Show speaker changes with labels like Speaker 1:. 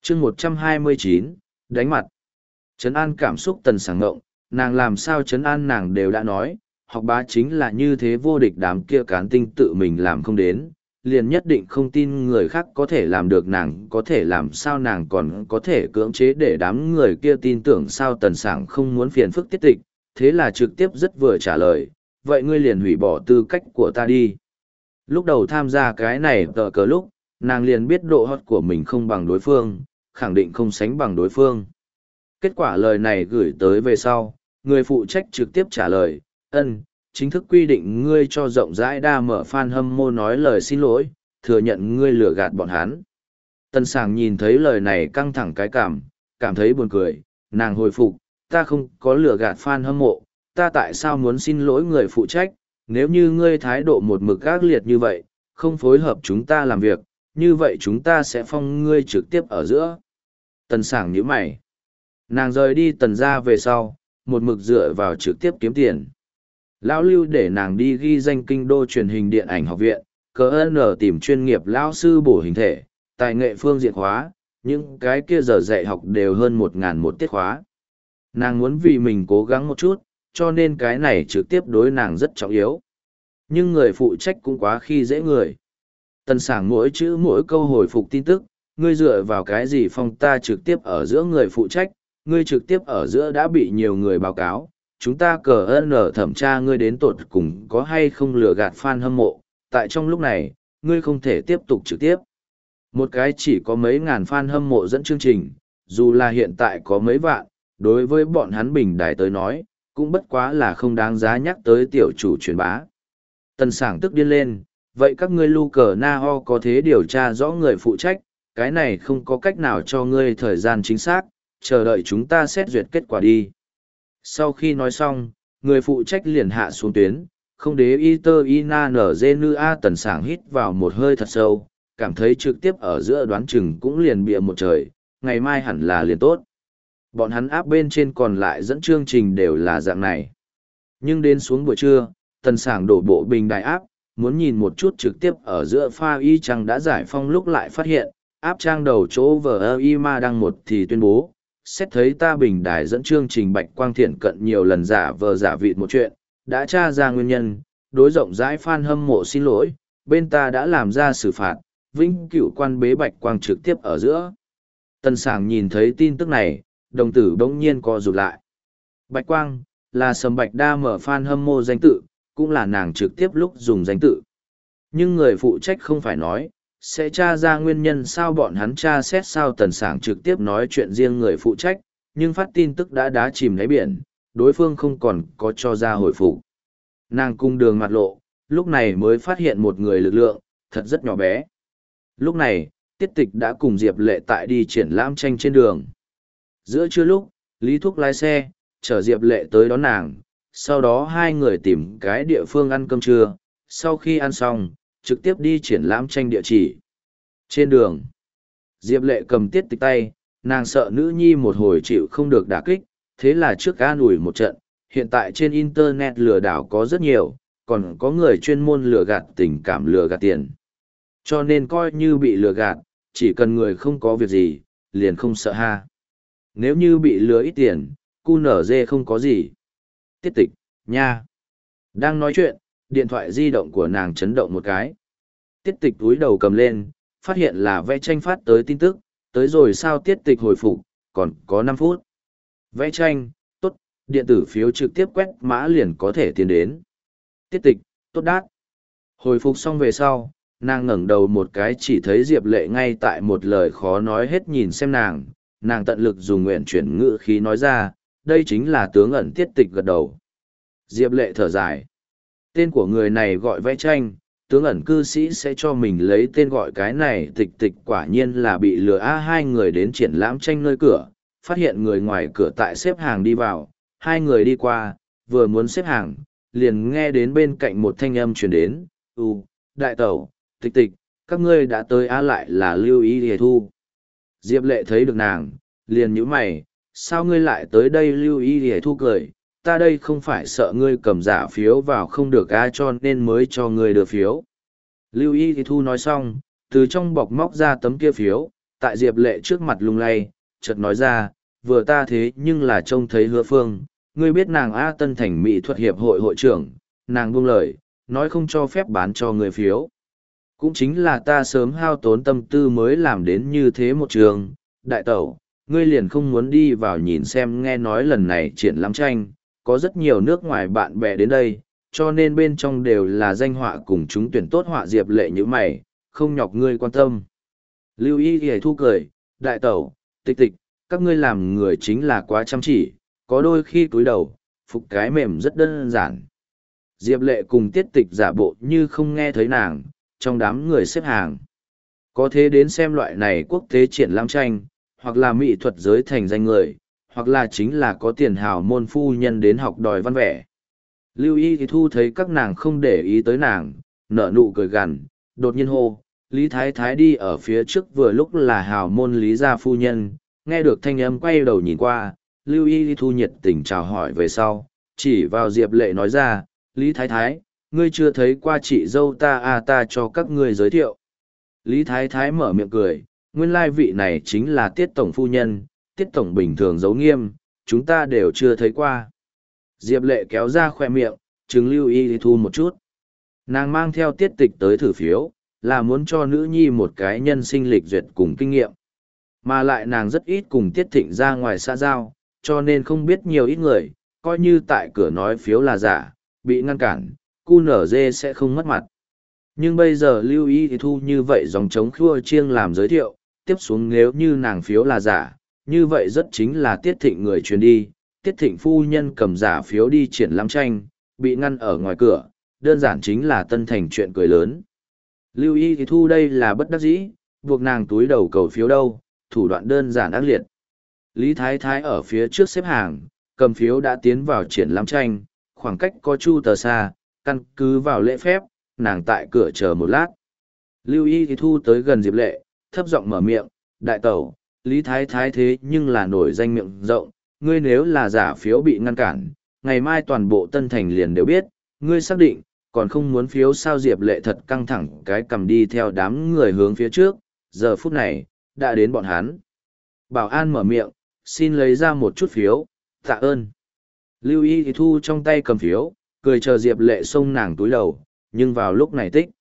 Speaker 1: chương 129, đánh mặt. Trấn an cảm xúc Tần Sảng ngộng, nàng làm sao trấn an nàng đều đã nói, học bá chính là như thế, vô địch đám kia cán tinh tự mình làm không đến, liền nhất định không tin người khác có thể làm được, nàng có thể làm sao nàng còn có thể cưỡng chế để đám người kia tin tưởng sao. Tần Sảng không muốn phiền phức Tiết Tịch, thế là trực tiếp rất vừa trả lời, vậy ngươi liền hủy bỏ tư cách của ta đi. Lúc đầu tham gia cái này tờ cờ lúc, nàng liền biết độ hot của mình không bằng đối phương, khẳng định không sánh bằng đối phương. Kết quả lời này gửi tới về sau, người phụ trách trực tiếp trả lời, chính thức quy định ngươi cho rộng rãi đa mở fan hâm mộ nói lời xin lỗi, thừa nhận ngươi lừa gạt bọn hắn. Tần Sảng nhìn thấy lời này căng thẳng cái cảm thấy buồn cười, nàng hồi phục, ta không có lừa gạt fan hâm mộ, ta tại sao muốn xin lỗi người phụ trách, nếu như ngươi thái độ một mực ác liệt như vậy, không phối hợp chúng ta làm việc, như vậy chúng ta sẽ phong ngươi trực tiếp ở giữa. Tần Sảng nhíu mày. Nàng rời đi Tần gia về sau, một mực dựa vào trực tiếp kiếm tiền. Lão Lưu để nàng đi ghi danh kinh đô truyền hình điện ảnh học viện, cờ nở tìm chuyên nghiệp lão sư bổ hình thể, tài nghệ phương diện khóa, những cái kia giờ dạy học đều hơn 1.000 một tiết khóa. Nàng muốn vì mình cố gắng một chút, cho nên cái này trực tiếp đối nàng rất trọng yếu. Nhưng người phụ trách cũng quá khi dễ người. Tần Sảng mỗi chữ mỗi câu hồi phục tin tức, ngươi dựa vào cái gì phong ta trực tiếp ở giữa người phụ trách, ngươi trực tiếp ở giữa đã bị nhiều người báo cáo, chúng ta cờ nở thẩm tra ngươi đến tột cùng có hay không lừa gạt fan hâm mộ, tại trong lúc này, ngươi không thể tiếp tục trực tiếp. Một cái chỉ có mấy ngàn fan hâm mộ dẫn chương trình, dù là hiện tại có mấy vạn, đối với bọn hắn bình đài tới nói, cũng bất quá là không đáng giá nhắc tới tiểu chủ truyền bá. Tần Sảng tức điên lên, vậy các ngươi lưu cờ na ho có thế điều tra rõ người phụ trách, cái này không có cách nào cho ngươi thời gian chính xác, chờ đợi chúng ta xét duyệt kết quả đi. Sau khi nói xong, người phụ trách liền hạ xuống tuyến, không đế y tơ y na nở dê nư a. Tần Sảng hít vào một hơi thật sâu, cảm thấy trực tiếp ở giữa đoán chừng cũng liền bịa một trời, ngày mai hẳn là liền tốt. Bọn hắn áp bên trên còn lại dẫn chương trình đều là dạng này. Nhưng đến xuống buổi trưa, Tần Sảng đổ bộ bình đài áp, muốn nhìn một chút trực tiếp ở giữa pha y chăng đã giải phong lúc lại phát hiện, áp trang đầu chỗ vờ y ma đăng một thì tuyên bố, xét thấy ta bình đài dẫn chương trình Bạch Quang Thiện cận nhiều lần giả vờ giả vịt một chuyện, đã tra ra nguyên nhân, đối rộng rãi fan hâm mộ xin lỗi, bên ta đã làm ra xử phạt, vĩnh cửu quan bế Bạch Quang trực tiếp ở giữa. Tần Sảng nhìn thấy tin tức này, đồng tử bỗng nhiên co rụt lại. Bạch Quang, là Sầm Bạch Đa mở fan hâm mộ danh tự, cũng là nàng trực tiếp lúc dùng danh tự. Nhưng người phụ trách không phải nói, sẽ tra ra nguyên nhân sao bọn hắn tra xét sao. Tần Sảng trực tiếp nói chuyện riêng người phụ trách, nhưng phát tin tức đã đá chìm đáy biển, đối phương không còn có cho ra hồi phục. Nàng cung đường mặt lộ, lúc này mới phát hiện một người lực lượng, thật rất nhỏ bé. Lúc này, Tiết Tịch đã cùng Diệp Lệ tại đi triển lãm tranh trên đường. Giữa trưa lúc, Lý Thúc lái xe, chở Diệp Lệ tới đón nàng, sau đó hai người tìm cái địa phương ăn cơm trưa, sau khi ăn xong, trực tiếp đi triển lãm tranh địa chỉ. Trên đường, Diệp Lệ cầm Tiết Tịch tay, nàng sợ nữ nhi một hồi chịu không được đả kích, thế là trước an ủi một trận, hiện tại trên Internet lừa đảo có rất nhiều, còn có người chuyên môn lừa gạt tình cảm lừa gạt tiền. Cho nên coi như bị lừa gạt, chỉ cần người không có việc gì, liền không sợ ha. Nếu như bị lừa ít tiền, cu nở dê không có gì. Tiết Tịch, nha. Đang nói chuyện, điện thoại di động của nàng chấn động một cái. Tiết Tịch túi đầu cầm lên, phát hiện là vẽ tranh phát tới tin tức, tới rồi sao. Tiết Tịch hồi phục, còn có 5 phút. Vẽ tranh, tốt, điện tử phiếu trực tiếp quét mã liền có thể tiến đến. Tiết Tịch, tốt đát. Hồi phục xong về sau, nàng ngẩng đầu một cái chỉ thấy Diệp Lệ ngay tại một lời khó nói hết nhìn xem nàng tận lực dùng nguyện chuyển ngữ khí nói ra, đây chính là tướng ẩn. Tiết Tịch gật đầu. Diệp Lệ thở dài. Tên của người này gọi vẽ tranh, tướng ẩn cư sĩ sẽ cho mình lấy tên gọi cái này. Tịch quả nhiên là bị lừa a. Hai người đến triển lãm tranh nơi cửa, phát hiện người ngoài cửa tại xếp hàng đi vào, hai người đi qua, vừa muốn xếp hàng, liền nghe đến bên cạnh một thanh âm truyền đến, đại tẩu, Tịch, các ngươi đã tới á. Lại là Lưu Ý Hề Thu. Diệp Lệ thấy được nàng, liền nhíu mày, sao ngươi lại tới đây? Lưu Ý Hề Thu cười, ta đây không phải sợ ngươi cầm giả phiếu vào không được a, cho nên mới cho ngươi đưa phiếu. Lưu Ý Hề Thu nói xong, từ trong bọc móc ra tấm kia phiếu, tại Diệp Lệ trước mặt lung lay, chợt nói ra, vừa ta thế nhưng là trông thấy Hứa Phương, ngươi biết nàng A Tân Thành Mỹ thuật hiệp hội hội trưởng, nàng buông lời, nói không cho phép bán cho người phiếu. Cũng chính là ta sớm hao tốn tâm tư mới làm đến như thế một trường, đại tẩu, ngươi liền không muốn đi vào nhìn xem, nghe nói lần này triển lãm tranh, có rất nhiều nước ngoài bạn bè đến đây, cho nên bên trong đều là danh họa cùng chúng tuyển tốt họa. Diệp Lệ như mày, không nhọc ngươi quan tâm. Lưu Y Y thu cười, đại tẩu, tịch tịch, các ngươi làm người chính là quá chăm chỉ, có đôi khi cúi đầu, phục cái mềm rất đơn giản. Diệp Lệ cùng Tiết Tịch giả bộ như không nghe thấy nàng, trong đám người xếp hàng. Có thế đến xem loại này quốc tế triển lãm tranh, hoặc là mỹ thuật giới thành danh người, hoặc là chính là có tiền hào môn phu nhân đến học đòi văn vẻ. Lưu Y thì thu thấy các nàng không để ý tới nàng, nở nụ cười gằn, đột nhiên hô, Lý Thái Thái đi ở phía trước, vừa lúc là hào môn Lý gia phu nhân, nghe được thanh âm quay đầu nhìn qua, Lưu Y thu nhiệt tình chào hỏi về sau, chỉ vào Diệp Lệ nói ra, Lý Thái Thái, ngươi chưa thấy qua chị dâu ta à, ta cho các ngươi giới thiệu. Lý Thái Thái mở miệng cười, nguyên lai vị này chính là Tiết Tổng phu nhân, Tiết Tổng bình thường giấu nghiêm, chúng ta đều chưa thấy qua. Diệp Lệ kéo ra khoe miệng, chứng Lưu Y thu một chút. Nàng mang theo Tiết Tịch tới thử phiếu, là muốn cho nữ nhi một cái nhân sinh lịch duyệt cùng kinh nghiệm. Mà lại nàng rất ít cùng Tiết Thịnh ra ngoài xã giao, cho nên không biết nhiều ít người, coi như tại cửa nói phiếu là giả, bị ngăn cản, cu nở dê sẽ không mất mặt. Nhưng bây giờ Lưu Y thì thu như vậy dòng trống khua chiêng làm giới thiệu, tiếp xuống nếu như nàng phiếu là giả, như vậy rất chính là Tiết Thịnh người truyền đi, Tiết Thịnh phu nhân cầm giả phiếu đi triển lãm tranh, bị ngăn ở ngoài cửa, đơn giản chính là Tân Thành chuyện cười lớn. Lưu Y thì thu đây là bất đắc dĩ, buộc nàng túi đầu cầu phiếu đâu, thủ đoạn đơn giản ác liệt. Lý Thái Thái ở phía trước xếp hàng, cầm phiếu đã tiến vào triển lãm tranh, khoảng cách có chu tờ xa, căn cứ vào lễ phép, nàng tại cửa chờ một lát. Lưu Y thì thu tới gần Diệp Lệ, thấp giọng mở miệng, đại tẩu, Lý Thái Thái thế nhưng là nổi danh miệng rộng, ngươi nếu là giả phiếu bị ngăn cản, ngày mai toàn bộ Tân Thành liền đều biết, ngươi xác định, còn không muốn phiếu sao? Diệp Lệ thật căng thẳng cái cầm đi theo đám người hướng phía trước, giờ phút này, đã đến bọn hắn. Bảo an mở miệng, xin lấy ra một chút phiếu, tạ ơn. Lưu Y thì thu trong tay cầm phiếu, cười chờ Diệp Lệ xông nàng túi đầu, nhưng vào lúc này tích.